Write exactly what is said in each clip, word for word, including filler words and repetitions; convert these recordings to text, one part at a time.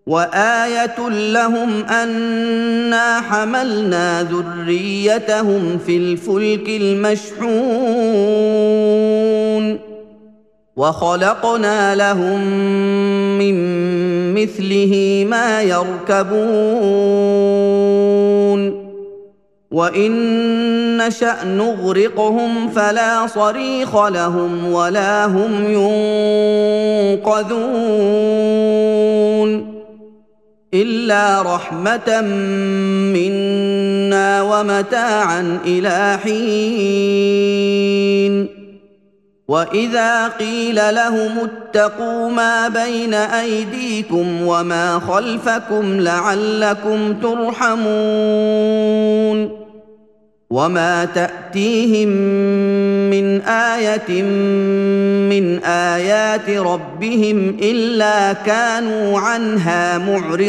وآية لهم أنا حملنا ذريتهم في الفلك المشحون وخلقنا لهم من مثله ما يركبون وإن نشأ نغرقهم فلا صريخ لهم ولا هم ينقذون إلا رحمة منا ومتاعا إلى حين وإذا قيل لهم اتقوا ما بين أيديكم وما خلفكم لعلكم ترحمون وما تأتيهم من آية من آيات ربهم إلا كانوا عنها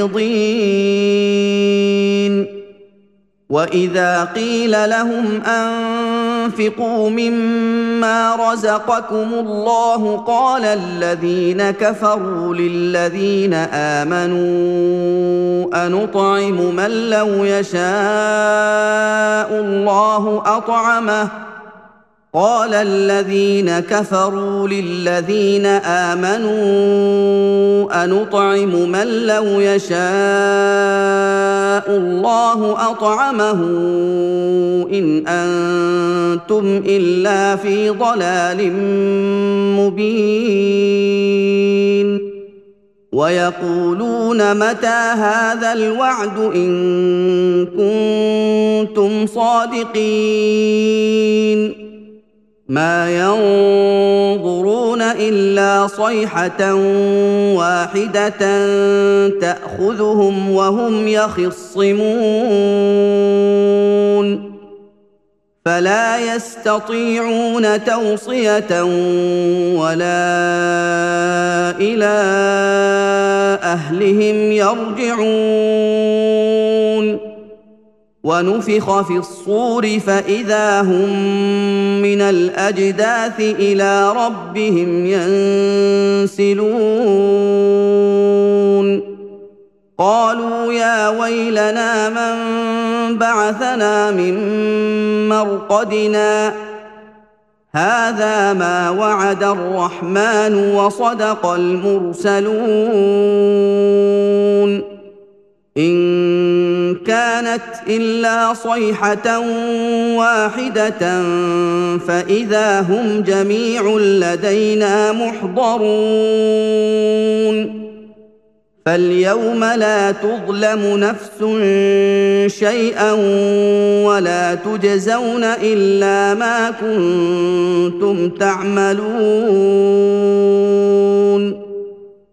معرضين وإذا قيل لهم أنفقوا مما رزقكم الله قال الذين كفروا للذين آمنوا أنطعم من لو يشاء الله أطعمه قال الذين كفروا للذين آمنوا أنطعم من لو يشاء الله أطعمه إن أنتم إلا في ضلال مبين ويقولون متى هذا الوعد إن كنتم صادقين ما ينظرون إلا صيحة واحدة تأخذهم وهم يخصمون فلا يستطيعون توصية ولا إلى أهلهم يرجعون ونفخ في الصور فإذا هم من الأجداث إلى ربهم ينسلون قالوا يا ويلنا من بعثنا من مرقدنا هذا ما وعد الرحمن وصدق المرسلون إن كانت إلا صيحة واحدة فإذا هم جميع لدينا محضرون فاليوم لا تظلم نفس شيئا ولا تجزون إلا ما كنتم تعملون